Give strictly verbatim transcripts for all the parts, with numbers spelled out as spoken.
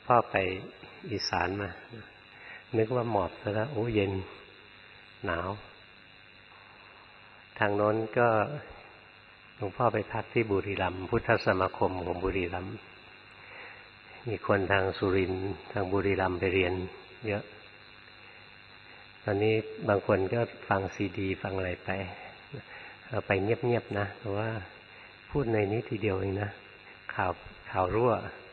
พ่อไปอีสานมานึกว่าหมอบแล้วโอ้เย็นหนาวทางโน้นก็หลวงพ่อไปพักที่บุรีรัมย์พุทธสมาคมของบุรีรัมย์มีคนทางสุรินทร์ทางบุรีรัมย์ไปเรียนเยอะตอนนี้บางคนก็ฟังซีดีฟังอะไรไปเอาไปเงียบๆนะเพราะว่าพูดในนี้ทีเดียวเองนะข่าวข่าวรั่ว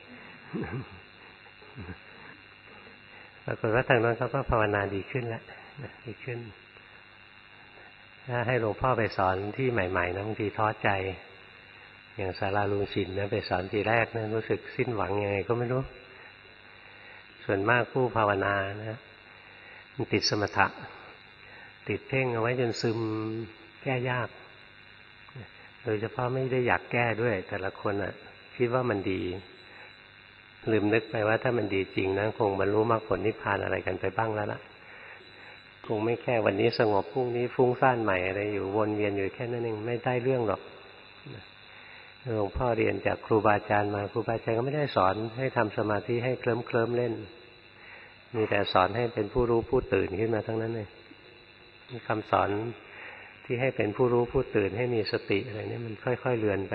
ปรากฏว่าทางโน้นเขาก็ภาวนาดีขึ้นแล้วดีขึ้นถ้าให้หลวงพ่อไปสอนที่ใหม่ๆนะบางทีท้อใจอย่างศาลาลุงชินนะไปสอนทีแรกนะรู้สึกสิ้นหวังยังไงก็ไม่รู้ส่วนมากผู้ภาวนานะมันติดสมถะติดเพ่งเอาไว้จนซึมแก้ยากโดยเฉพาะไม่ได้อยากแก้ด้วยแต่ละคนอ่ะคิดว่ามันดีลืมนึกไปว่าถ้ามันดีจริงนะคงบรรลุมรรคผลนิพพานอะไรกันไปบ้างแล้วล่ะคงไม่แค่วันนี้สงบพรุ่งนี้ฟุ้งซ่านใหม่อะไรอยู่วนเวียนอยู่แค่นั้นเองไม่ได้เรื่องหรอกหลวงพ่อเรียนจากครูบาอาจารย์มาครูบาอาจารย์ก็ไม่ได้สอนให้ทำสมาธิให้เคลิ้มเคลิ้มเล่นมีแต่สอนให้เป็นผู้รู้ผู้ตื่นขึ้นมาทั้งนั้นเลยมีคำสอนที่ให้เป็นผู้รู้ผู้ตื่นให้มีสติอะไรนี่มันค่อยๆเลือนไป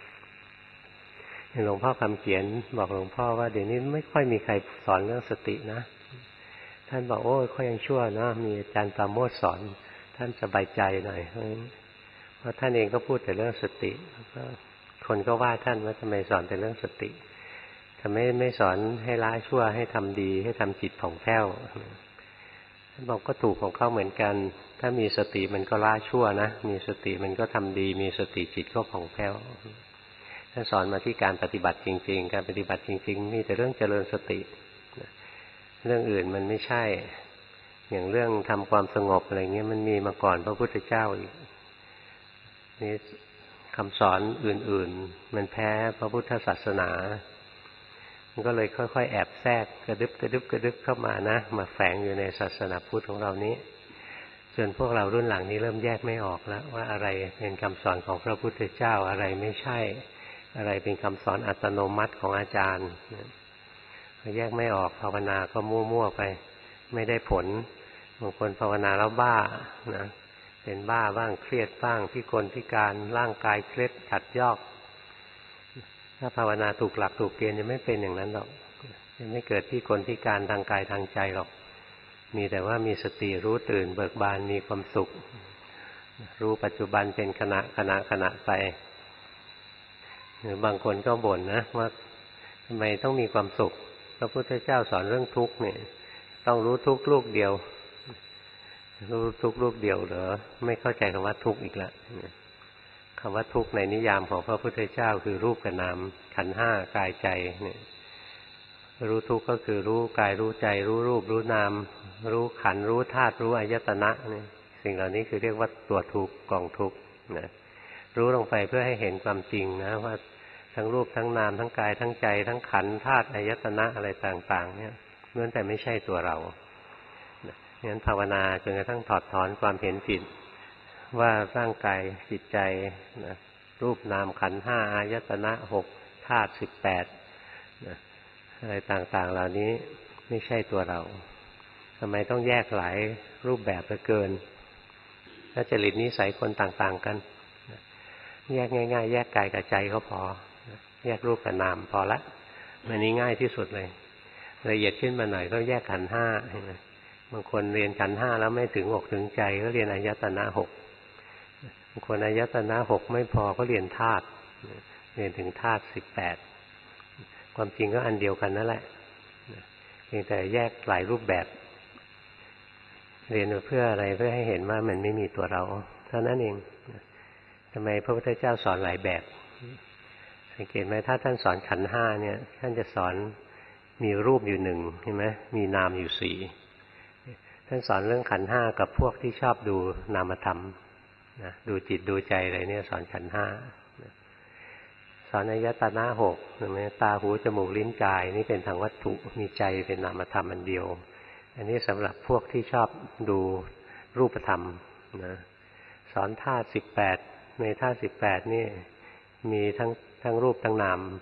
หลวงพ่อคำเขียนบอกหลวงพ่อว่าเดี๋ยวนี้ไม่ค่อยมีใครสอนเรื่องสตินะท่านบอกโอ้ยค่อยยังชั่วนะมีอาจารย์ปราโมทย์สอนท่านสบายใจหน่อยเพราะท่านเองก็พูดแต่เรื่องสติคนก็ว่าท่านว่าทำไมสอนแต่เรื่องสติทำไมไม่สอนให้ละชั่วให้ทำดีให้ทำจิตผ่องแผ้วท่านบอกก็ถูกของเขาเหมือนกันถ้ามีสติมันก็ละชั่วนะมีสติมันก็ทำดีมีสติจิตก็ผ่องแผ้วท่านสอนมาที่การปฏิบัติจริงๆการปฏิบัติจริงๆมีแต่เรื่องเจริญสติเรื่องอื่นมันไม่ใช่อย่างเรื่องทำความสงบอะไรเงี้ยมันมีมาก่อนพระพุทธเจ้าอีกนี่คำสอนอื่นๆมันแพ้พระพุทธศาสนามันก็เลยค่อยๆแอบแทรกกระดึบกระดึบกระดึบเข้ามานะมาแฝงอยู่ในศาสนาพุทธของเรานี้จนพวกเรารุ่นหลังนี้เริ่มแยกไม่ออกแล้วว่าอะไรเป็นคำสอนของพระพุทธเจ้าอะไรไม่ใช่อะไรเป็นคำสอนอัตโนมัติของอาจารย์แยกไม่ออกภาวนาก็มั่วๆไปไม่ได้ผลบางคนภาวนาแล้วบ้านะเป็นบ้าบ้างเครียดบ้างพิกลพิการร่างกายเคล็ดขัดยอกถ้าภาวนาถูกหลักถูกเกณฑ์จะไม่เป็นอย่างนั้นหรอกจะไม่เกิดพิกลพิการทางกายทางใจหรอกมีแต่ว่ามีสติรู้ตื่นเบิกบานมีความสุขรู้ปัจจุบันเป็นขณะขณะขณะไปหรือบางคนก็บ่นนะว่าทำไมต้องมีความสุขพระพุทธเจ้าสอนเรื่องทุกข์เนี่ยต้องรู้ทุกข์ลูกเดียวรู้ทุกข์ลูกเดียวเหรอไม่เข้าใจคำว่าทุกข์อีกแล้วคำว่าทุกข์ในนิยามของพระพุทธเจ้าคือรูปกับนามขันธ์ห้ากายใจเนี่ยรู้ทุกข์ก็คือรู้กายรู้ใจรู้รูปรู้นามรู้ขันธ์รู้ธาตุรู้อายตนะนี่สิ่งเหล่านี้คือเรียกว่าตัวทุกข์กองทุกข์นะรู้ลงไปเพื่อให้เห็นความจริงนะว่าทั้งรูปทั้งนามทั้งกายทั้งใจทั้งขันธ์ธาตุอายตนะอะไรต่างๆเนี่ยล้วนแต่ไม่ใช่ตัวเรางั้นภาวนาจนกระทั่งถอดถอนความเห็นผิดว่าร่างกายจิตใจนะรูปนามขันธ์ห้าอายตนะหกธาตุสิบแปดนะอะไรต่างๆเหล่านี้ไม่ใช่ตัวเราทำไมต้องแยกหลายรูปแบบเหลือเกินถ้าจริตนิสัยคนต่างๆกันแยกง่ายๆแยกกายกับใจก็พอแยกรูปกับนามพอละอันนี้ง่ายที่สุดเลยละเอียดขึ้นมาหน่อยก็แยกขันธ์ห้าบางคนเรียนขันธ์ห้าแล้วไม่ถึงอกถึงใจก็เรียนอายตนะหกบางคนอายตนะหกไม่พอก็เรียนธาตุเรียนถึงธาตุสิบแปดความจริงก็อันเดียวกันนั่นแหละเพียงแต่แยกหลายรูปแบบเรียนเพื่ออะไรเพื่อให้เห็นว่ามันไม่มีตัวเราเท่านั้นเองทำไมพระพุทธเจ้าสอนหลายแบบสังเกตไหมถ้าท่านสอนขันธ์ห้าเนี่ยท่านจะสอนมีรูปอยู่หนึ่งใช่ไหมมีนามอยู่สี่ท่านสอนเรื่องขันธ์ห้ากับพวกที่ชอบดูนามธรรมนะดูจิตดูใจอะไรเนี่ยสอนขันธ์ห้าสอนอายตนะหกใช่ไหมตาหูจมูกลิ้นกายนี่เป็นทางวัตถุมีใจเป็นนามธรรมอันเดียวอันนี้สำหรับพวกที่ชอบดูรูปธรรมนะสอนธาตุสิบแปดในธาตุสิบแปดนี่มีทั้งทั้งรูปทั้งนาม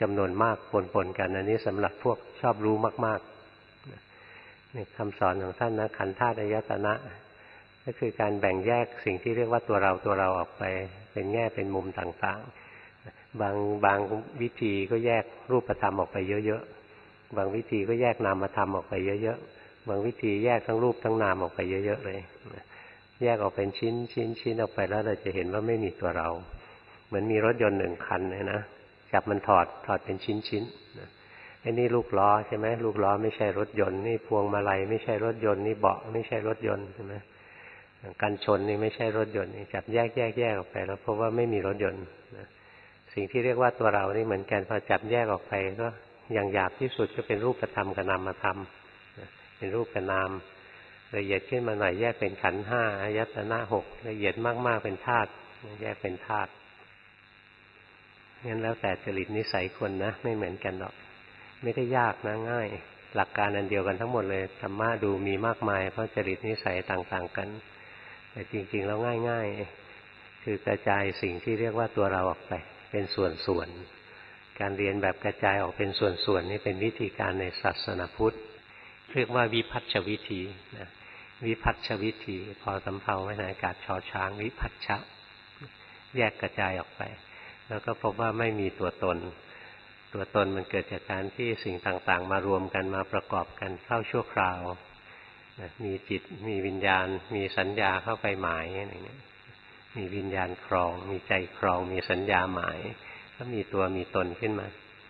จำนวนมากปนๆกันอันนี้สำหรับพวกชอบรู้มากๆนี่คำสอนของท่านนะขันธ์ธาตุอายตนะก็คือการแบ่งแยกสิ่งที่เรียกว่าตัวเราตัวเราออกไปเป็นแง่เป็นมุมต่างๆบางบางวิธีก็แยกรูปธรรมออกไปเยอะๆบางวิธีก็แยกนามธรรมออกไปเยอะๆบางวิธีแยกทั้งรูปทั้งนามออกไปเยอะๆเลยแยกออกเป็นชิ้นชิ้นชิ้นออกไปแล้วเราจะเห็นว่าไม่มีตัวเราเหมือนมีรถยนต์หนึ่งคันเนี่ยนะจับมันถอดถอดเป็นชิ้นชิ้นไอ้นี่ลูกล้อใช่ไหมลูกล้อไม่ใช่รถยนต์นี่พวงมาลัยไม่ใช่รถยนต์นี่เบาะไม่ใช่รถยนต์ใช่ไหมกันชนนี่ไม่ใช่รถยนต์นี่จับแยกแยกแยกออกไปแล้วเพราะว่าไม่มีรถยนต์สิ่งที่เรียกว่าตัวเรานี่เหมือนกันพอจับแยกออกไปก็อย่างหยาบที่สุดก็เป็นรูปธรรมกับนามธรรมเป็นรูปกับนามละเอียดขึ้นมาหน่อยแยกเป็นขันธ์ห้าอายตนะหกละเอียดมากๆเป็นธาตุแยกเป็นธาตุงั้นแล้วแต่จริตนิสัยคนนะไม่เหมือนกันหรอกไม่ได้ยากนะง่ายหลักการอันเดียวกันทั้งหมดเลยธรรมะดูมีมากมายเพราะจริตนิสัยต่างๆกันแต่จริงๆแล้วง่ายๆคือกระจายสิ่งที่เรียกว่าตัวเราออกไปเป็นส่วนๆการเรียนแบบกระจายออกเป็นส่วนๆนี่เป็นวิธีการในศาสนาพุทธเรียกว่าวิพัฒชวิธีนะวิพัฒชวิธีพอสำเภาไว้ในอากาศชอช้างวิพัฒชะแยกกระจายออกไปแล้วก็พบว่าไม่มีตัวตนตัวตนมันเกิดจากการที่สิ่งต่างๆมารวมกันมาประกอบกันเข้าชั่วคราวมีจิตมีวิญญาณมีสัญญาเข้าไปหมายอะไรเงี้ยมีวิญญาณครองมีใจครองมีสัญญาหมายก็มีตัวมีตนขึ้นมา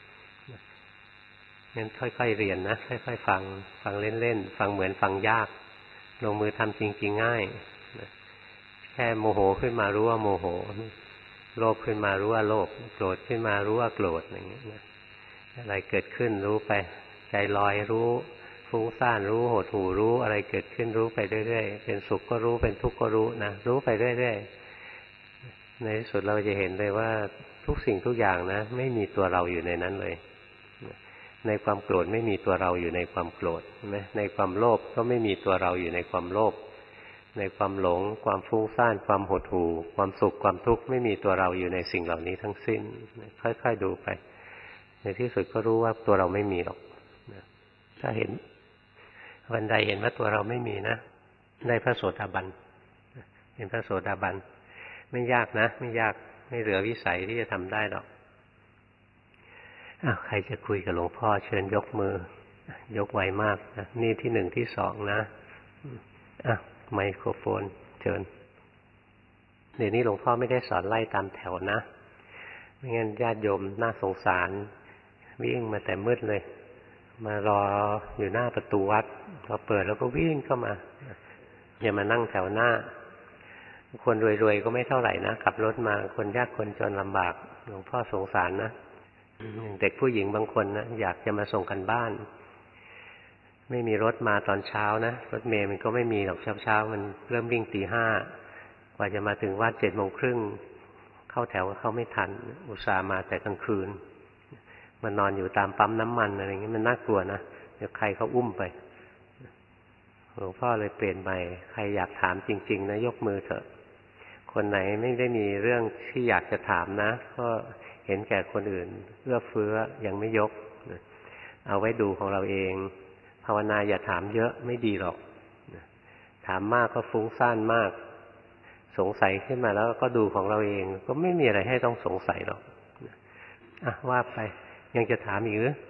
งั้นค่อยๆเรียนนะค่อยๆฟังฟังเล่นๆฟังเหมือนฟังยากลงมือทำจริงๆง่ายแค่โมโหขึ้นมารู้ว่าโมโหโลภขึ้นมารู้ว่าโลภโกรธขึ้นมารู้ว่าโกรธอย่างเงี้ยนะอะไรเกิดขึ้นรู้ไปใจลอยรู้ฟุ้งซ่านรู้หดหู่รู้อะไรเกิดขึ้นรู้ไปเรื่อยๆเป็นสุขก็รู้เป็นทุกข์ก็รู้นะรู้ไปเรื่อยๆในที่สุดเราจะเห็นเลยว่าทุกสิ่งทุกอย่างนะไม่มีตัวเราอยู่ในนั้นเลยในความโกรธไม่มีตัวเราอยู่ในความโกรธใช่ไหมในความโลภก็ไม่มีตัวเราอยู่ในความโลภในความหลงความฟุ้งซ่านความหดหู่ความสุขความทุกข์ไม่มีตัวเราอยู่ในสิ่งเหล่านี้ทั้งสิ้นค่อยๆดูไปในที่สุดก็รู้ว่าตัวเราไม่มีหรอกถ้าเห็นวันใดเห็นว่าตัวเราไม่มีนะได้พระโสดาบันเห็นพระโสดาบันไม่ยากนะไม่ยากไม่เหลือวิสัยที่จะทำได้หรอกอ้าวใครจะคุยกับหลวงพ่อเชิญยกมือยกไวมากนะนี่ที่หนึ่งที่สองนะอ่ะไมโครโฟนเชิญเดี๋ยวนี้หลวงพ่อไม่ได้สอนไล่ตามแถวนะไม่งั้นญาติโยมน่าสงสารวิ่งมาแต่มืดเลยมารออยู่หน้าประตูวัดพอเปิดแล้วก็วิ่งเข้ามาอย่ามานั่งแถวหน้าคนรวยๆก็ไม่เท่าไหร่นะขับรถมาคนยากคนจนลำบากหลวงพ่อสงสารนะเด็กผู้หญิงบางคนนะอยากจะมาส่งกันบ้านไม่มีรถมาตอนเช้านะรถเมล์มันก็ไม่มีหรอกเช้าเช้ามันเริ่มวิ่งตีห้ากว่าจะมาถึงวัดเจ็ดโมงครึ่งเข้าแถวเข้าไม่ทันอุตส่าห์มาแต่กลางคืนมันนอนอยู่ตามปั๊มน้ำมันอะไรอย่างนี้มันน่ากลัวนะเดี๋ยวใครเขาอุ้มไปหลวงพ่อเลยเปลี่ยนใหม่ใครอยากถามจริงๆนะยกมือเถอะคนไหนไม่ได้มีเรื่องที่อยากจะถามนะก็เห็นแก่คนอื่นเอื้อเฟื้อยังไม่ยกเอาไว้ดูของเราเองภาวนาอย่าถามเยอะไม่ดีหรอกถามมากก็ฟุ้งซ่านมากสงสัยขึ้นมาแล้วก็ดูของเราเองก็ไม่มีอะไรให้ต้องสงสัยหรอกอ่ะว่าไปยังจะถามอีกหรือ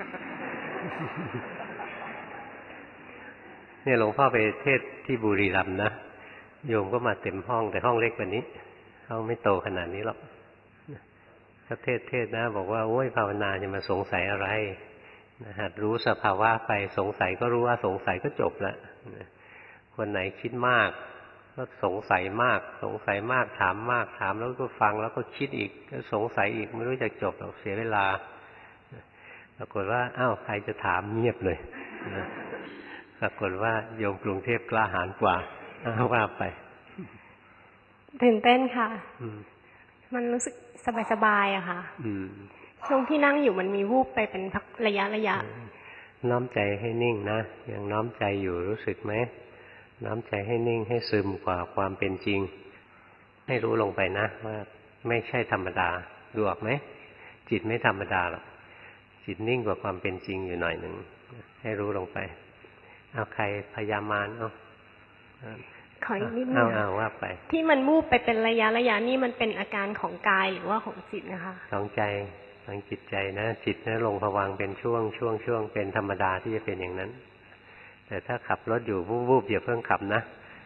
เนี่ยหลวงพ่อไปเทศที่บุรีรัมย์นะโยมก็มาเต็มห้องแต่ห้องเล็กกว่านี้ห้องไม่โตขนาดนี้หรอกก็เทศเทศนะบอกว่าโอ้ยภาวนาจะมาสงสัยอะไรนะหัดรู้สภาวะไปสงสัยก็รู้ว่าสงสัยก็จบละคนไหนคิดมากก็สงสัยมากสงสัยมากถามมากถามแล้วก็ฟังแล้วก็คิดอีกก็สงสัยอีกไม่รู้จะจบหรอกเสียเวลาปรากฏว่าอ้าวใครจะถามเงียบเลยปรากฏว่าโยมกรุงเทพกล้าหาญกว่าว่าไปตื่นเต้นค่ะมันรู้สึกสบายๆอะค่ะช่วงที่นั่งอยู่มันมีวูบไปเป็นพักระยะระยะน้อมใจให้นิ่งนะยังน้อมใจอยู่รู้สึกไหมน้อมใจให้นิ่งให้ซึมกว่าความเป็นจริงให้รู้ลงไปนะว่าไม่ใช่ธรรมดาดูออกไหมจิตไม่ธรรมดาหรอกจิตนิ่งกว่าความเป็นจริงอยู่หน่อยหนึ่งให้รู้ลงไปเอาใครพยามารเอาขออีกนิดนึงเอาเอาว่าไปที่มันวูบไปเป็นระยะระยะนี่มันเป็นอาการของกายหรือว่าของจิตนะคะของใจทางจิตใจนะจิตนะลงภวังค์เป็นช่วงช่วงช่วงเป็นธรรมดาที่จะเป็นอย่างนั้นแต่ถ้าขับรถอยู่วูบๆอย่าเพิ่งขับนะ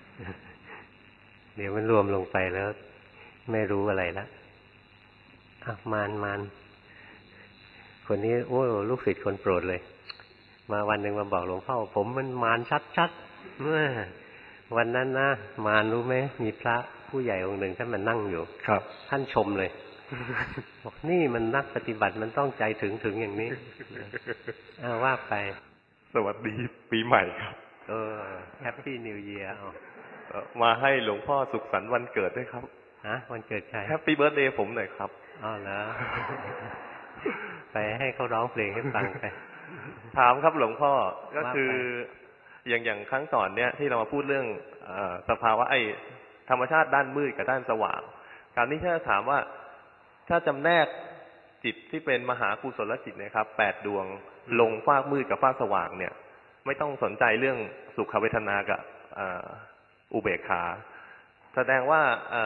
เดี๋ยวมันรวมลงไปแล้วไม่รู้อะไรแล้วอ่ะมานมานคนนี้โอ้ลูกศิษย์คนโปรดเลยมาวันหนึ่งมาบอกหลวงพ่อผมมันมารชัดๆเมื่อวันนั้นนะมารรู้ไหมมีพระผู้ใหญ่องค์หนึ่งท่านมานั่งอยู่ครับท่านชมเลยบอกนี่มันนักปฏิบัติมันต้องใจถึงถึงอย่างนี้อ้าว่าไปสวัสดีปีใหม่ครับเออแฮปปี้นิวเยียร์เอามาให้หลวงพ่อสุขสันต์วันเกิดด้วยครับฮะวันเกิดใครแฮปปี้เบิร์ธเดย์ผมหน่อยครับอ๋อแล้วไปให้เขาร้องเพลงให้ฟังไปถามครับหลวงพ่อก็คืออย่างอย่างครั้งก่อนเนี้ยที่เรามาพูดเรื่องสภาวะไอ้ธรรมชาติด้านมืดกับด้านสว่างการนี้ถ้าถามว่าถ้าจำแนกจิตที่เป็นมหากุศลจิตนะครับแปดดวงลงฟากมืดกับฟากสว่างเนี่ยไม่ต้องสนใจเรื่องสุขเวทนากับอุเบกขาแสดงว่า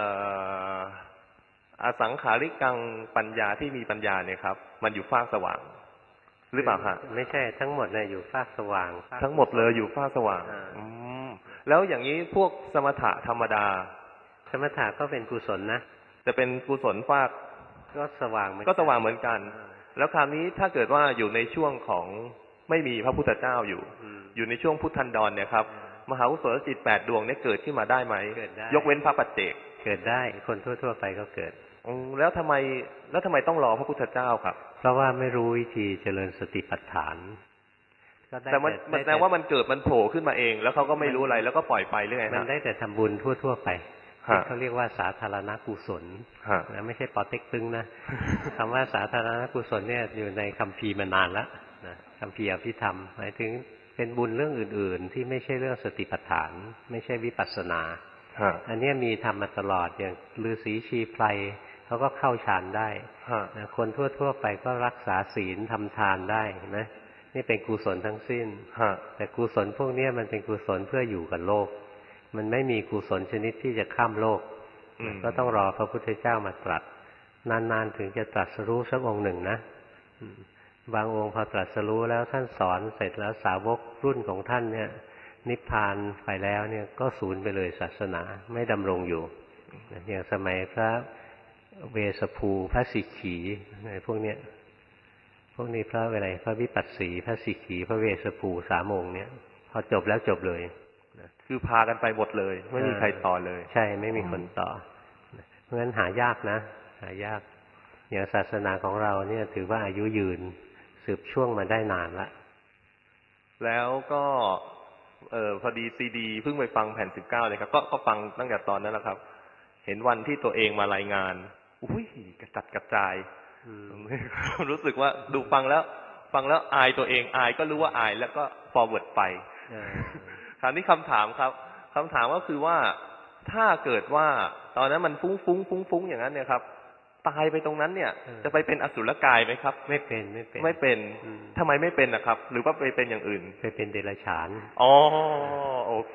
อสังขาริกังปัญญาที่มีปัญญาเนี่ยครับมันอยู่ฟากสว่างหรือเปล่าฮะไม่ใช่ทั้งหมดเนี่ยอยู่ฟากสว่างทั้งหมดเลยอยู่ฟากสว่างอืมแล้วอย่างนี้พวกสมถะธรรมดาสมถะก็เป็นกุศลนะจะเป็นกุศลฟากก็สว่างก็สว่างเหมือนกันแล้วคราวนี้ถ้าเกิดว่าอยู่ในช่วงของไม่มีพระพุทธเจ้าอยู่อยู่ในช่วงพุทธันดรเนี่ยครับมหากุศลจิตแปดดวงเนี่ยเกิดขึ้นมาได้ไหมยกเว้นพระปัจเจกเกิดได้คนทั่วๆไปก็เกิดแล้วทำไมแล้วทำไมต้องรอพระพุทธเจ้าครับเพราะว่าไม่รู้วิธีเจริญสติปัฏฐานแต่มันแสดงว่ามันเกิดมันโผล่ขึ้นมาเองแล้วเขาก็ไม่รู้อะไรแล้วก็ปล่อยไปเรื่อยๆมันได้แต่ทำบุญทั่วๆไปเขาเรียกว่าสาธารณกุศลนะไม่ใช่ปอเต็กตึงนะคำว่าสาธารณกุศลเนี่ยอยู่ในคัมภีร์มานานแล้วนะคัมภีร์อภิธรรมหมายถึงเป็นบุญเรื่องอื่นๆที่ไม่ใช่เรื่องสติปัฏฐานไม่ใช่วิปัสสนาอันนี้มีทำมาตลอดอย่างฤาษีชีไพรเขาก็เข้าฌานได้นะคนทั่วๆไปก็รักษาศีลทำทานได้เห็นไหมนี่เป็นกุศลทั้งสิ้นแต่กุศลพวกนี้มันเป็นกุศลเพื่ออยู่กับโลกมันไม่มีกุศลชนิดที่จะข้ามโลกก็ต้องรอพระพุทธเจ้ามาตรัสนานๆถึงจะตรัสรู้สักองค์หนึ่งนะบางองค์พอตรัสรู้แล้วท่านสอนเสร็จแล้วสาวกรุ่นของท่านเนี่ยนิพพานไปแล้วเนี่ยก็สูญไปเลยศาสนาไม่ดำรงอยู่อย่างสมัยพระเวสสภูพระสิกขีอะไรพวกเนี้ยพวกนี้พระอะไรพระวิปัสสีพระสิกขีพระเวสสภูสามองค์เนี่ยพอจบแล้วจบเลยคือพากันไปหมดเลยไม่มีใครต่อเลยใช่ไม่มีคนต่อเพราะฉะนั้นหายากนะหายากอย่างศาสนาของเราเนี่ยถือว่าอายุยืนสืบช่วงมาได้นานละแล้วก็เออพอดีซีดีเพิ่งไปฟังแผ่นสิบเก้าเลยครับก็ก็ฟังตั้งแต่ตอนนั้นแหละครับเห็นวันที่ตัวเองมารายงานอุ้ยกระจัดกระจายรู้สึกว่าดูฟังแล้วฟังแล้วอายตัวเองอายก็รู้ว่าอายแล้วก็ forward ไปคราวนี้คำถามครับคำถามก็คือว่าถ้าเกิดว่าตอนนั้นมันฟุ้งฟุ้งฟุ้งฟุ้งอย่างนั้นเนี่ยครับตายไปตรงนั้นเนี่ยจะไปเป็นอสุรกายไหมครับไม่เป็นไม่เป็นไม่เป็นทำไมไม่เป็นนะครับหรือว่าไปเป็นอย่างอื่นไปเป็นเดรัจฉานอ๋อโอเค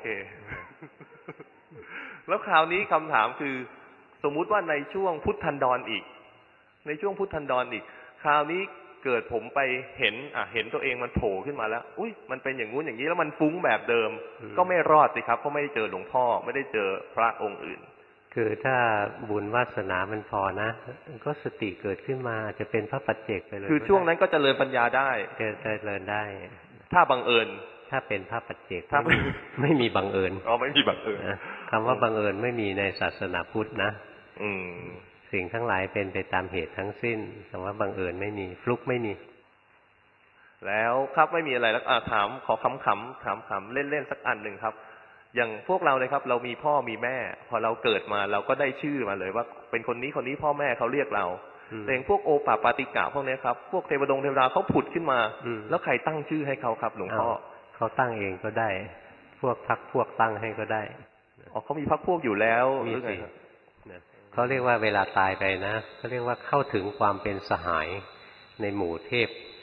แล้วคราวนี้คำถามคือสมมุติว่าในช่วงพุทธันดรอีกในช่วงพุทธันดรอีกคราวนี้เกิดผมไปเห็นอ่ะเห็นตัวเองมันโผล่ขึ้นมาแล้วอุ้ยมันเป็นอย่างงู้นอย่างนี้แล้วมันฟุ้งแบบเดิมก็ไม่รอดสิครับเพราะไม่ได้เจอหลวงพ่อไม่ได้เจอพระองค์อื่นคือถ้าบุญวาสนามันพอนะก็สติเกิดขึ้นมาจะเป็นพระปัจเจกไปเลยคือช่วงนั้นก็เจริญปัญญาได้เจริญได้ถ้าบังเอิญถ้าเป็นพระปัจเจกถ้าไม่มีบังเอิญอ๋อไม่มีบังเอิญคำว่าบังเอิญไม่มีในศาสนาพุทธนะอืมสิ่งทั้งหลายเป็นไปตามเหตุทั้งสิ้นคำว่าบังเอิญไม่มีฟลุกไม่มีแล้วครับไม่มีอะไรแล้วถามขอขำๆถามขำเล่นๆสักอันหนึ่งครับอย่างพวกเราเลยครับเรามีพ่อมีแม่พอเราเกิดมาเราก็ได้ชื่อมาเลยว่าเป็นคนนี้คนนี้พ่อแม่เขาเรียกเราแต่อย่างพวกโอปปาติกะพวกนี้ครับพวกเทวดงเทวดาเขาผุดขึ้นมาแล้วใครตั้งชื่อให้เขาครับหลวงพ่อเขาตั้งเองก็ได้พวกพรรคพวกตั้งให้ก็ได้อ๋อเขามีพรรคพวกอยู่แล้วมีสิเขาเรียกว่าเวลาตายไปนะเขาเรียกว่าเข้าถึงความเป็นสหายในหมู่เทพ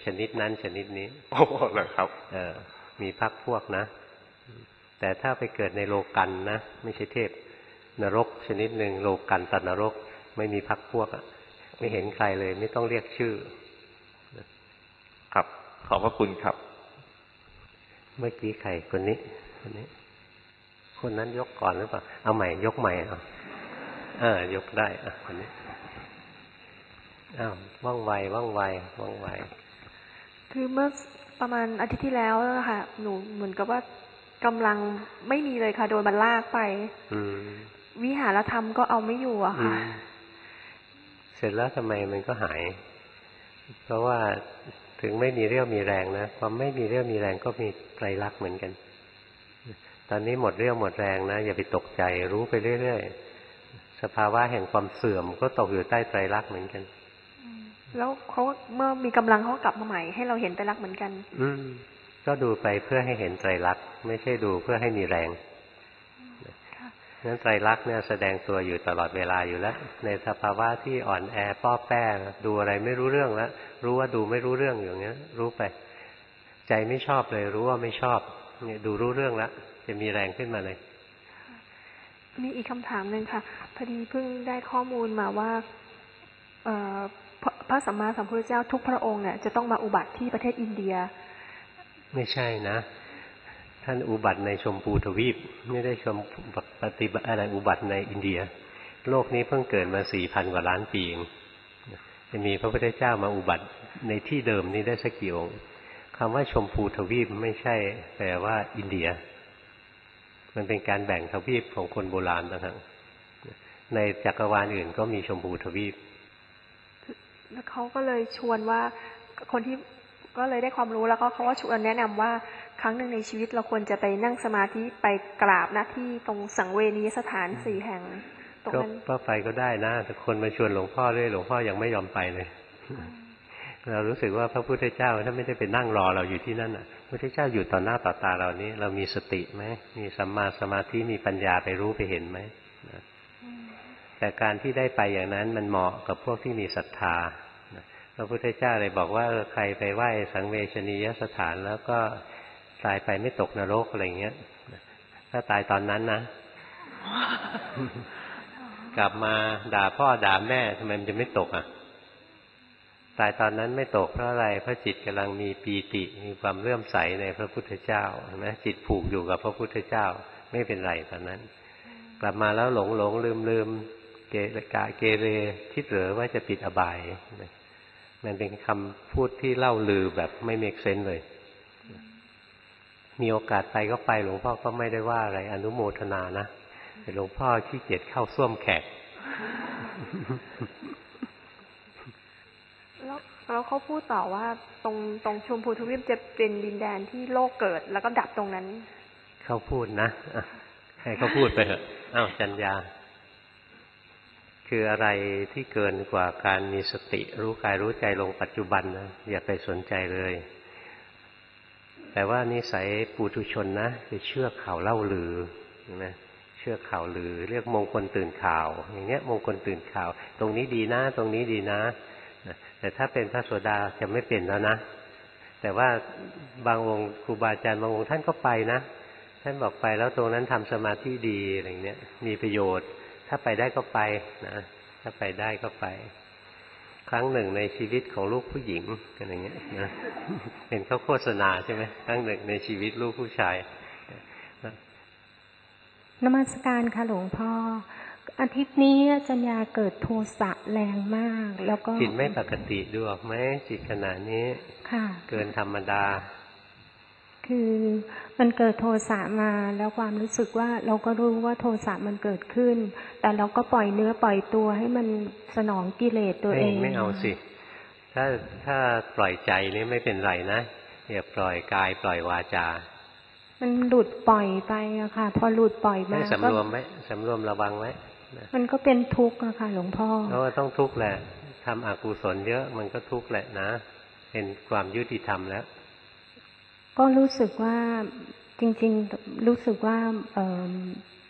ชนิดนั้นชนิดนี้โอ้เหรอครับเออมีพรรคพวกนะแต่ถ้าไปเกิดในโลกันนะไม่ใช่เทพนรกชนิดหนึ่งโลกันสัตว์นรกไม่มีพรรคพวกอ่ะไม่เห็นใครเลยไม่ต้องเรียกชื่อครับขอบพระคุณครับเมื่อกี้ใครคนนี้คนนี้คนนั้นยกก่อนหรือเปล่าเอาใหม่ยกใหม่เอาเออยกได้อ่ะคนนี้อ้าวว่องไวว่องไวว่องไวคือเมื่อประมาณอาทิตย์ที่แล้วค่ะหนูเหมือนกับว่ากำลังไม่มีเลยค่ะโดนมันลากไปวิหารธรรมก็เอาไม่อยู่อะค่ะเสร็จแล้วทำไมมันก็หายเพราะว่าถึงไม่มีเรี่ยวมีแรงนะความไม่มีเรี่ยวมีแรงก็มีไตรลักษณ์เหมือนกันตอนนี้หมดเรี่ยวหมดแรงนะอย่าไปตกใจรู้ไปเรื่อยๆสภาวะแห่งความเสื่อมก็ตกอยู่ใต้ไตรลักษณ์เหมือนกันแล้วเขาเมื่อมีกำลังเขากลับมาใหม่ให้เราเห็นไตรลักษณ์เหมือนกันอืมก็ดูไปเพื่อให้เห็นไตรลักษณ์ไม่ใช่ดูเพื่อให้มีแรงนั้นไตรลักษณ์เนี่ยแสดงตัวอยู่ตลอดเวลาอยู่แล้วในสภาวะที่อ่อนแอป้อแป้ดูอะไรไม่รู้เรื่องแล้วรู้ว่าดูไม่รู้เรื่องอย่างเงี้ยรู้ไปใจไม่ชอบเลยรู้ว่าไม่ชอบเนี่ยดูรู้เรื่องแล้วจะมีแรงขึ้นมาเลยมีอีกคำถามหนึ่งค่ะพอดีเพิ่งได้ข้อมูลมาว่าเอ่อพระสัมมาสัมพุทธเจ้าทุกพระองค์เนี่ยจะต้องมาอุบัติที่ประเทศอินเดียไม่ใช่นะท่านอุบัติในชมพูทวีปไม่ได้ชมปฏิบัติอะไรอุบัติในอินเดียโลกนี้เพิ่งเกิดมาสี่พันกว่าล้านปีเองจะมีพระพุทธเจ้ามาอุบัติในที่เดิมนี้ได้สักกี่องค์คำว่าชมพูทวีปไม่ใช่แปลว่าอินเดียมันเป็นการแบ่งทวีปของคนโบราณต่างหากในจักรวาลอื่นก็มีชมพูทวีปแล้วเขาก็เลยชวนว่าคนที่ก็เลยได้ความรู้แล้วก็เขาก็ชวนแนะนำว่าครั้งหนึ่งในชีวิตเราควรจะไปนั่งสมาธิไปกราบหน้าที่ตรงสังเวนีสถานสี่แห่งตรงนั้นก็ไปก็ได้นะแต่คนมาชวนหลวงพ่อด้วยหลวงพ่อยังไม่ยอมไปเลยเรารู้สึกว่าพระพุทธเจ้าท่านไม่ได้ไปนั่งรอเราอยู่ที่นั่นอ่ะพระพุทธเจ้าอยู่ต่อหน้าต่อตาเรานี้เรามีสติไหมมีสัมมาสมาธิมีปัญญาไปรู้ไปเห็นไหมแต่การที่ได้ไปอย่างนั้นมันเหมาะกับพวกที่มีศรัทธาพระพุทธเจ้าเลยบอกว่าใครไปไหว้สังเวชนียสถานแล้วก็ตายไปไม่ตกนรกอะไรเงี้ยถ้าตายตอนนั้นนะ กลับมาด่าพ่อด่าแม่ทำไมมันจะไม่ตกอ่ะตายตอนนั้นไม่ตกเพราะอะไรเพราะจิตกำลังมีปีติมีความเลื่อมใสในพระพุทธเจ้าเห็นไหมจิตผูกอยู่กับพระพุทธเจ้าไม่เป็นไรตอนนั้นกลับมาแล้วหลงหลงลืมลืมเกกะเกเรคิดเหลือว่าจะปิดอบายมันเป็นคำพูดที่เล่าลือแบบไม่เมคเซนส์เลยมีโอกาสไปก็ไปหลวงพ่อก็ไม่ได้ว่าอะไรอนุโมทนานะแต่หลวงพ่อขี้เกียจเข้าส้วมแขกแล้วแล้วเขาพูดต่อว่าตรงตรงชมพูทวีปจะเป็นดินแดนที่โลกเกิดแล้วก็ดับตรงนั้นเขาพูดนะให้เขาพูดไปเถอะอ้าวจัญญาคืออะไรที่เกินกว่าการมีสติรู้กายรู้ใจลงปัจจุบันนะอย่าไปสนใจเลยแต่ว่านิสัยปุถุชนนะจะเชื่อข่าวเล่าลือนะเชื่อข่าวลือเรียกมงคลตื่นข่าวอย่างเงี้ยมงคลตื่นข่าวตรงนี้ดีนะตรงนี้ดีนะแต่ถ้าเป็นพระโสดาจะไม่เป็นแล้วนะแต่ว่าบางองค์ครูบาอาจารย์บางองค์ท่านก็ไปนะท่านบอกไปแล้วตรงนั้นทำสมาธิดีอะไรเงี้ยมีประโยชน์ถ้าไปได้ก็ไปนะถ้าไปได้ก็ไปครั้งหนึ่งในชีวิตของลูกผู้หญิงอะไรเงี้ยนะเป็นเขาโฆษณาใช่ไหมครั้งหนึ่งในชีวิตลูกผู้ชายนมัสการค่ะหลวงพ่ออาทิตย์นี้จัญญาเกิดโทสะแรงมากแล้วก็จิตไม่ปกติดูออกไหมจิตขณะนี้ค่ะเกินธรรมดาคือมันเกิดโทสะมาแล้วความรู้สึกว่าเราก็รู้ว่าโทสะมันเกิดขึ้นแต่เราก็ปล่อยเนื้อปล่อยตัวให้มันสนองกิเลสตัวเองไม่เอาสิถ้าถ้าปล่อยใจนี่ไม่เป็นไรนะอย่าปล่อยกายปล่อยวาจามันหลุดปล่อยไปอะค่ะพอหลุดปล่อยมาก็สำรวมไหมสำรวมระวังไว้มันก็เป็นทุกข์อะค่ะหลวงพ่อเพราะว่าต้องทุกข์แหละทำอกุศลเยอะมันก็ทุกข์แหละนะเป็นความยุติธรรมแล้วก็รู้สึกว่าจริงๆรู้สึกว่า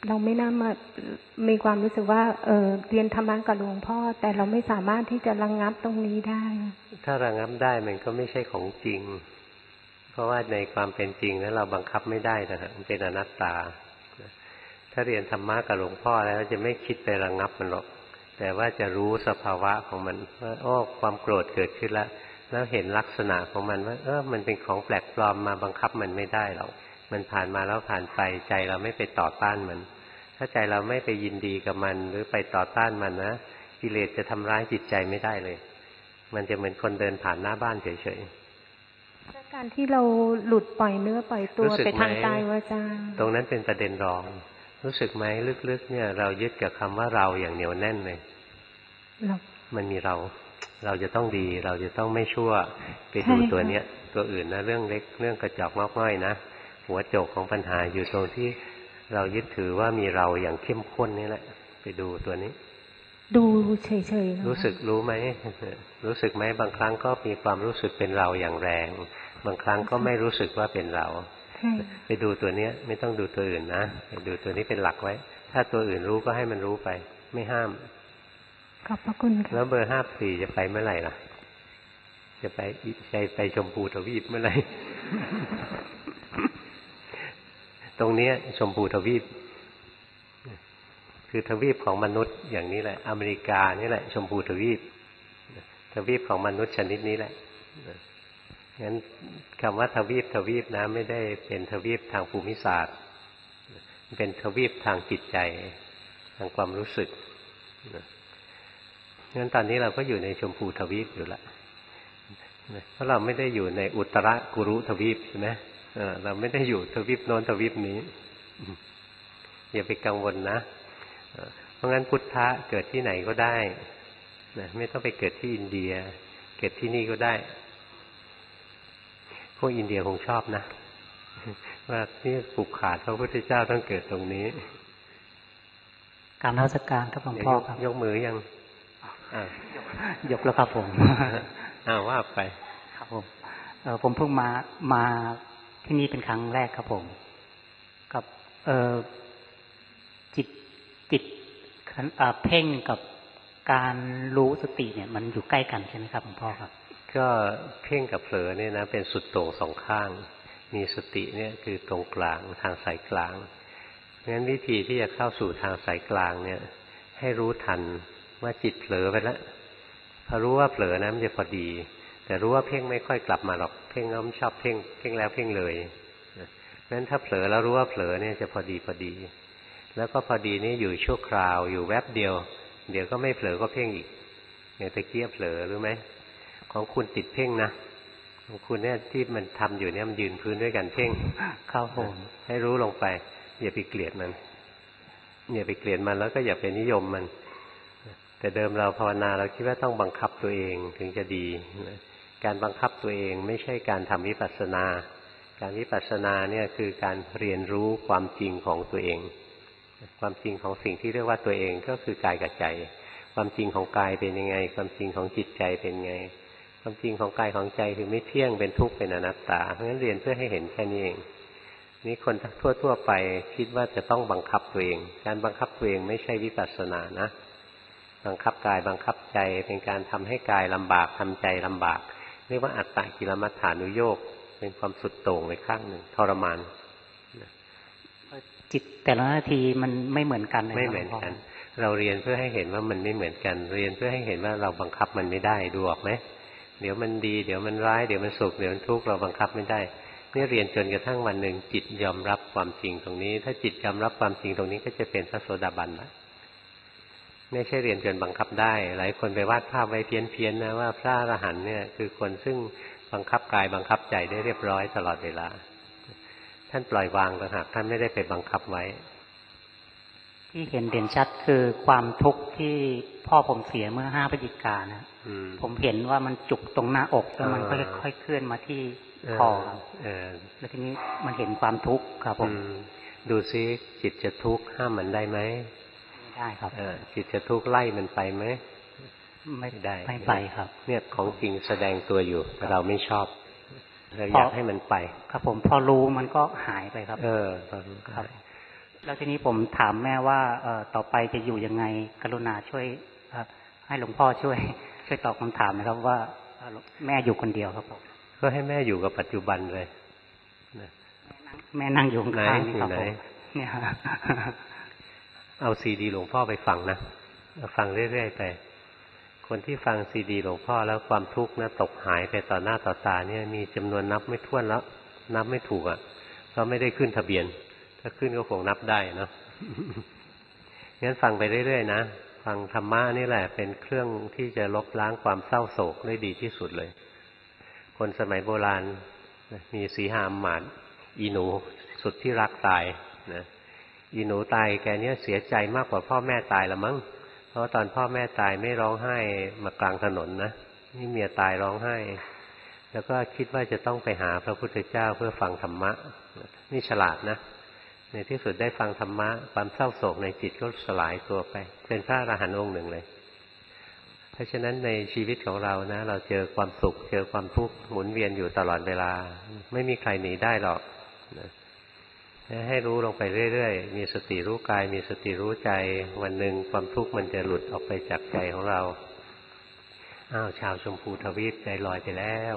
เราไม่น่ามามีความรู้สึกว่าเออเรียนธรรมะกับหลวงพ่อแต่เราไม่สามารถที่จะระงับตรงนี้ได้ถ้าระงับได้มันก็ไม่ใช่ของจริงเพราะว่าในความเป็นจริงนั้นเราบังคับไม่ได้นะมันเป็นอนัตตาถ้าเรียนธรรมะกับหลวงพ่อแล้วจะไม่คิดไประงับมันหรอกแต่ว่าจะรู้สภาวะของมันว่าอ้อความโกรธเกิดขึ้นแล้วแล้วเห็นลักษณะของมันว่าเออมันเป็นของแปลกปลอมมาบังคับมันไม่ได้หรอกมันผ่านมาแล้วผ่านไปใจเราไม่ไปต่อต้านมันถ้าใจเราไม่ไปยินดีกับมันหรือไปต่อต้านมันนะกิเลสจะทำร้ายจิตใจไม่ได้เลยมันจะเหมือนคนเดินผ่านหน้าบ้านเฉยๆการที่เราหลุดปล่อยเนื้อปล่อยตัวไปทางกายวาจาตรงนั้นเป็นประเด็นรองรู้สึกไหมลึกๆเนี่ยเรายึดกับคำว่าเราอย่างเหนียวแน่นเลยมันมีเราเราจะต้องดีเราจะต้องไม่ชั่วไปดูตัวเนี้ยตัวอื่นนะเรื่องเล็กเรื่องกระจอกงอกง่อยนะหัวโจกของปัญหาอยู่ตรงที่เรายึดถือว่ามีเราอย่างเข้มข้นนี่แหละไปดูตัวนี้ดูเฉยๆรู้สึกรู้ไหมรู้สึกไหมบางครั้งก็มีความรู้สึกเป็นเราอย่างแรงบางครั้งก็ไม่รู้สึกว่าเป็นเราไปดูตัวเนี้ยไม่ต้องดูตัวอื่นนะไปดูตัวนี้เป็นหลักไว้ถ้าตัวอื่นรู้ก็ให้มันรู้ไปไม่ห้ามขอบพระคุณค่ะแล้วเบอร์ห้าสี่จะไปเมื่อไหร่ล่ะจะไปใจไปชมพูทวีปเมื่อไหร่ ตรงนี้ชมพูทวีปคือทวีปของมนุษย์อย่างนี้แหละอเมริกานี่แหละชมพูทวีปทวีปของมนุษย์ชนิดนี้แหละงั้นคำว่าทวีปทวีปนะไม่ได้เป็นทวีปทางภูมิศาสตร์เป็นทวีปทางจิตใจทางความรู้สึกงั้นตอนนี้เราก็อยู่ในชมพูทวีปอยู่ละเพราะเราไม่ได้อยู่ในอุตรกุรุทวีปใช่ไหมเราไม่ได้อยู่ทวีปโน้นทวีปนี้อย่าไปกังวลนะเพราะงั้นพุทธะเกิดที่ไหนก็ได้นะไม่ต้องไปเกิดที่อินเดียเกิดที่นี่ก็ได้พวกอินเดียคงชอบนะว่าที่ผูกขาดพระพุทธเจ้าต้องเกิดตรงนี้การนมัสการครับหลวงพ่อครับยกมือยังยกแล้วครับผมอ้าวว่าไปครับผมเออผมเพิ่งมามาที่นี่เป็นครั้งแรกครับผมกับเออจิตจิตเพ่งกับการรู้สติเนี่ยมันอยู่ใกล้กันใช่ไหมครับหลวงพ่อครับก็เพ่งกับเผลอเนี่ยนะเป็นสุดโต่งสองข้างมีสติเนี่ยคือตรงกลางทางสายกลางงั้นวิธีที่จะเข้าสู่ทางสายกลางเนี่ยให้รู้ทันว่าจิตเผลอไปแล้วพอรู้ว่าเผลอนะมันจะพอดีแต่รู้ว่าเพ่งไม่ค่อยกลับมาหรอกเพ่งแล้วไม่ชอบเพ่งเพ่งแล้วเพ่งเลยงั้นถ้าเผลอแล้วรู้ว่าเผลอเนี่ยจะพอดีพอดีแล้วก็พอดีนี่อยู่ชั่วคราวอยู่แวบเดียวเดี๋ยวก็ไม่เผลอก็เพ่งอีกอย่างตะเกียบเผลอรู้ไหมของคุณติดเพ่งนะของคุณเนี่ยที่มันทำอยู่เนี่ยมันยืนพื้นด้วยกันเพ่งเข้าผมให้รู้ลงไปอย่าไปเกลียดมันอย่าไปเกลียดมันแล้วก็อย่าไปนิยมมันแต่เดิมเราภาวนาเราคิดว่าต้องบังคับตัวเองถึงจะดีการบังคับตัวเองไม่ใช่การทำวิปัสสนาการวิปัสสนาเนี่ยคือการเรียนรู้ความจริงของตัวเองความจริงของสิ่งที่เรียกว่าตัวเองก็คือกายกับใจความจริงของกายเป็นยังไงความจริงของจิตใจเป็นไงความจริงของกายของใจคือไม่เที่ยงเป็นทุกข์เป็นอนัตตาเพราะฉะนั้นเรียนเพื่อให้เห็นแค่นี้เองนี่คนทั่วๆไปคิดว่าจะต้องบังคับตัวเองการบังคับตัวเองไม่ใช่วิปัสสนานะบังคับกายบังคับใจเป็นการทำให้กายลำบากทำใจลำบากเรียกว่าอัตตกิลมัฏฐานุโยคเป็นความสุดโต่งไปข้างหนึ่งทรมานจิตแต่ละนาทีมันไม่เหมือนกันไม่เหมือนกันเราเรียนเพื่อให้เห็นว่ามันไม่เหมือนกันเรียนเพื่อให้เห็นว่าเราบังคับมันไม่ได้ดูออกไหมเดี๋ยวมันดีเดี๋ยวมันร้ายเดี๋ยวมันสุขเดี๋ยวมันทุกข์เราบังคับไม่ได้นี่เรียนจนกระทั่งวันหนึ่งจิตยอมรับความจริงตรงนี้ถ้าจิตยอมรับความจริงตรงนี้ก็จะเป็นพระโสดาบันละไม่ใช่เรียนจนบังคับได้หลายคนไปวาดภาพไว้เพี้ยนๆนะว่าพระอรหันต์เนี่ยคือคนซึ่งบังคับกายบังคับใจได้เรียบร้อยตลอดเวลาท่านปล่อยวางต่างหากท่านไม่ได้ไปบังคับไว้ที่เห็นเด่นชัดคือความทุกข์ที่พ่อผมเสียเมื่อห้าพฤศจิกายนนะผมเห็นว่ามันจุกตรงหน้าอกแล้วมันก็ค่อยๆเคลื่อนมาที่คอแล้วทีนี้มันเห็นความทุกข์ครับผมดูซิจิตจะทุกข์ห้ามมันได้ไหมได้ครับจิตจะทุกข์ไล่มันไปไหมไม่ได้ไม่ไปครับเนี่ยของจริงแสดงตัวอยู่แต่เราไม่ชอบเราอยากให้มันไปครับผมพอรู้มันก็หายไปครับเออครับแล้วทีนี้ผมถามแม่ว่าเอ่อต่อไปจะอยู่ยังไงกรุณาช่วยให้หลวงพ่อช่วยช่วยตอบคำถามนะครับว่าแม่อยู่คนเดียวครับผมก็ให้แม่อยู่กับปัจจุบันเลยนะแม่นั่งอยู่ข้างๆนี่ครับผมเนี่ยเอาซีดีหลวงพ่อไปฟังนะฟังเรื่อยๆไปคนที่ฟังซีดีหลวงพ่อแล้วความทุกข์นะตกหายไปต่อหน้าต่อตาเนี่ยมีจำนวนนับไม่ถ้วนแล้วนับไม่ถูกอ่ะเพราะไม่ได้ขึ้นทะเบียนถ้าขึ้นก็คงนับได้เนาะงั้นฟังไปเรื่อยๆนะฟังธรรมะนี่แหละเป็นเครื่องที่จะลบล้างความเศร้าโศกได้ดีที่สุดเลยคนสมัยโบราณมีสีหามหมาดอีหนูสุดที่รักตายนะอีหนูตายแกเนี้ยเสียใจมากกว่าพ่อแม่ตายละมั้งเพราะตอนพ่อแม่ตายไม่ร้องไห้มากลางถนนนะนี่เมียตายร้องไห้แล้วก็คิดว่าจะต้องไปหาพระพุทธเจ้าเพื่อฟังธรรมะนี่ฉลาดนะในที่สุดได้ฟังธรรมะความเศร้าโศกในจิตก็สลายตัวไปเป็นพระอรหันต์องค์หนึ่งเลยเพราะฉะนั้นในชีวิตของเรานะเราเจอความสุขเจอความทุกข์หมุนเวียนอยู่ตลอดเวลาไม่มีใครหนีได้หรอกนะให้รู้ลงไปเรื่อยๆมีสติรู้กายมีสติรู้ใจวันหนึ่งความทุกข์มันจะหลุดออกไปจากใจของเราอ้าวชาวชมพูทวีปใจลอยไปแล้ว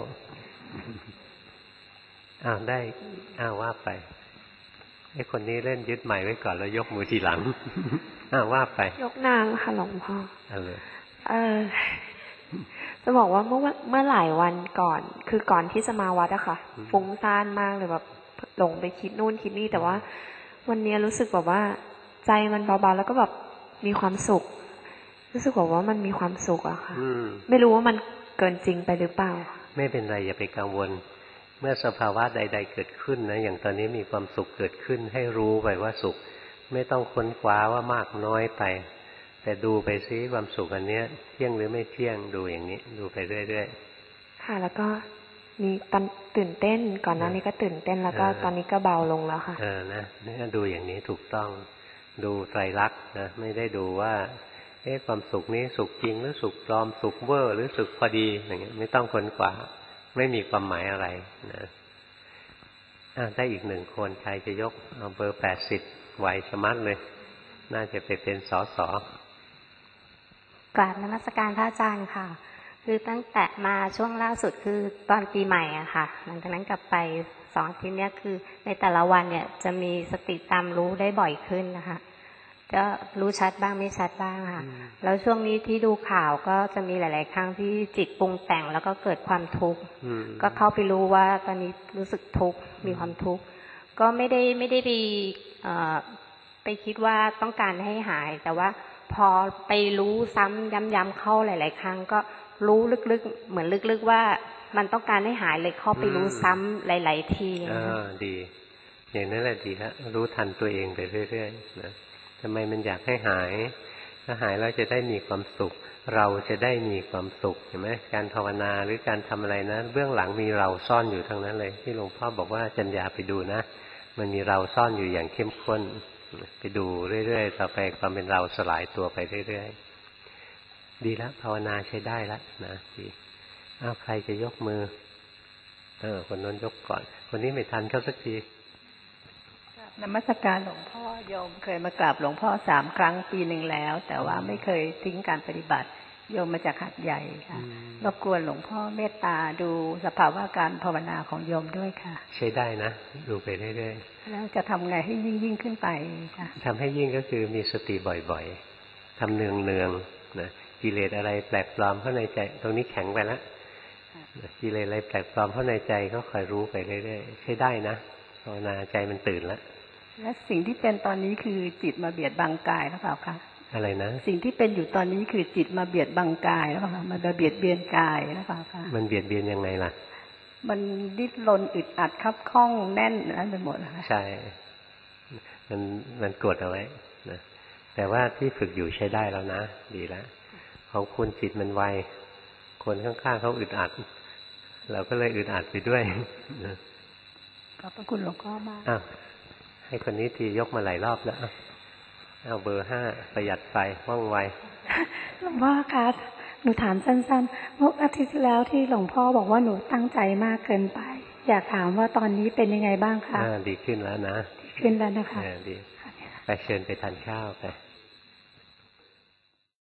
อ้าวได้อ้าวว่าไปไอ้คนนี้เล่นยึดใหม่ไว้ก่อนแล้วยกมือทีหลังอ้าวว่าไปยกนางค่ะหลวงพ่อเอาเลยเออจะบอกว่าเมื่อเมื่อหลายวันก่อนคือก่อนที่จะมาวัดอะค่ะฟุ้งซ่านมากเลยแบบหลงไปคิดนู่นคิดนี่แต่ว่าวันนี้รู้สึกแบบว่าใจมันเบาๆแล้วก็แบบมีความสุขรู้สึกแบบว่ามันมีความสุขอะค่ะไม่รู้ว่ามันเกินจริงไปหรือเปล่าไม่เป็นไรอย่าไปกังวลเมื่อสภาวะใดๆเกิดขึ้นนะอย่างตอนนี้มีความสุขเกิดขึ้นให้รู้ไปว่าสุขไม่ต้องค้นคว้าว่ามากน้อยไปแต่ดูไปซิความสุขอันเนี้ยเที่ยงหรือไม่เที่ยงดูอย่างนี้ดูไปเรื่อยๆค่ะแล้วก็มีตอนตื่นเต้นก่อนหน้านี้ก็ตื่นเต้นแล้วก็ตอนนี้ก็เบาลงแล้วค่ะเออนะนี่ดูอย่างนี้ถูกต้องดูไตรลักษณ์นะไม่ได้ดูว่าเอ๊ะความสุขนี้สุขจริงหรือสุขปลอมสุขเวอร์หรือสุขพอดีอย่างเงี้ยไม่ต้องค้นคว้าไม่มีความหมายอะไรนะอ่าได้อีกหนึ่งคนใครจะยกเอาเบอร์แปดสิบไหวชะมัดเลยน่าจะไปเป็นสสกราบนมัสการพระอาจารย์ค่ะคือตั้งแต่มาช่วงล่าสุดคือตอนปีใหม่อะค่ะหลังจากนั้นกลับไปสองอาทิตย์เนี้ยคือในแต่ละวันเนี่ยจะมีสติตามรู้ได้บ่อยขึ้นนะคะก็รู้ชัดบ้างไม่ชัดบ้างค่ะแล้วช่วงนี้ที่ดูข่าวก็จะมีหลายๆครั้งที่จิตปรุงแต่งแล้วก็เกิดความทุกข์ก็เข้าไปรู้ว่าตอนนี้รู้สึกทุกข์มีความทุกข์ก็ไม่ได้ไม่ได้ไปไปคิดว่าต้องการให้หายแต่ว่าพอไปรู้ซ้ำย้ำๆเข้าหลายๆครั้งก็รู้ลึกๆเหมือนลึกๆว่ามันต้องการให้หายเลยเข้าไปรู้ซ้ำหลายๆทีอ่าดีอย่างนั้นแหละดีฮะรู้ทันตัวเองไปเรื่อยๆนะทำไมมันอยากให้หายถ้าหายแล้วจะได้มีความสุขเราจะได้มีความสุขเห็นไหมการภาวนาหรือการทำอะไรนะเบื้องหลังมีเราซ่อนอยู่ทั้งนั้นเลยที่หลวงพ่อบอกว่าจัญญาไปดูนะมันมีเราซ่อนอยู่อย่างเข้มข้นไปดูเรื่อยๆต่อไปความเป็นเราสลายตัวไปเรื่อยๆดีแล้วภาวนาใช้ได้แล้วนะดีอ้าวใครจะยกมือเออคนนั้นยกก่อนคนนี้ไม่ทันเขาสักทีนมัสการหลวงพ่อโยมเคยมากราบหลวงพ่อสามครั้งปีหนึ่งแล้วแต่ว่าไม่เคยทิ้งการปฏิบัติโยมมาจากหัดใหญ่ค่ะรบกวนหลวงพ่อเมตตาดูสภาวะการภาวนาของโยมด้วยค่ะใช้ได้นะดูไปเรื่อยๆแล้วจะทำไงให้ยิ่งยิ่งขึ้นไปค่ะทำให้ยิ่งก็คือมีสติบ่อยๆทำเนืองเนืองนะกิเลสอะไรแปลกปลอมเข้าในใจตรงนี้แข็งไปแล้วกิเลสอะไรแปลกปลอมเข้าในใจก็คอยรู้ไปเรื่อยๆใช้ได้นะภาวนาใจมันตื่นแล้วและสิ่งที่เป็นตอนนี้คือจิตมาเบียดบังกายหรือเปล่าคะอะไรนะสิ่งที่เป็นอยู่ตอนนี้คือจิตมาเบียดบังกายหรือเปล่าคะมันมาเบียดเบียนกายหรือเปล่าคะมันเบียดเบียนยังไงล่ะมันดิ้นรนอึดอัดคับข้องแน่นอะไรไปหมดนะคะใช่มันมันกดเอาไว้นะแต่ว่าที่ฝึกอยู่ใช้ได้แล้วนะดีแล้วของคุณจิตมันไวคนข้างๆเขาอึดอัดเราก็เลยอึดอัดไปด้วยขอบพระคุณหลวงพ่อมากอ้าวให้คนนี้ทียกมาหลายรอบแล้วเอาเบอร์ห้าประหยัดไฟว่องไวหลวงพ่อคะหนูถามสั้นๆเมื่ออาทิตย์ที่แล้วที่หลวงพ่อบอกว่าหนูตั้งใจมากเกินไปอยากถามว่าตอนนี้เป็นยังไงบ้างคะดีขึ้นแล้วนะดีขึ้นแล้วนะคะดีไปเชิญไปทานข้าวไป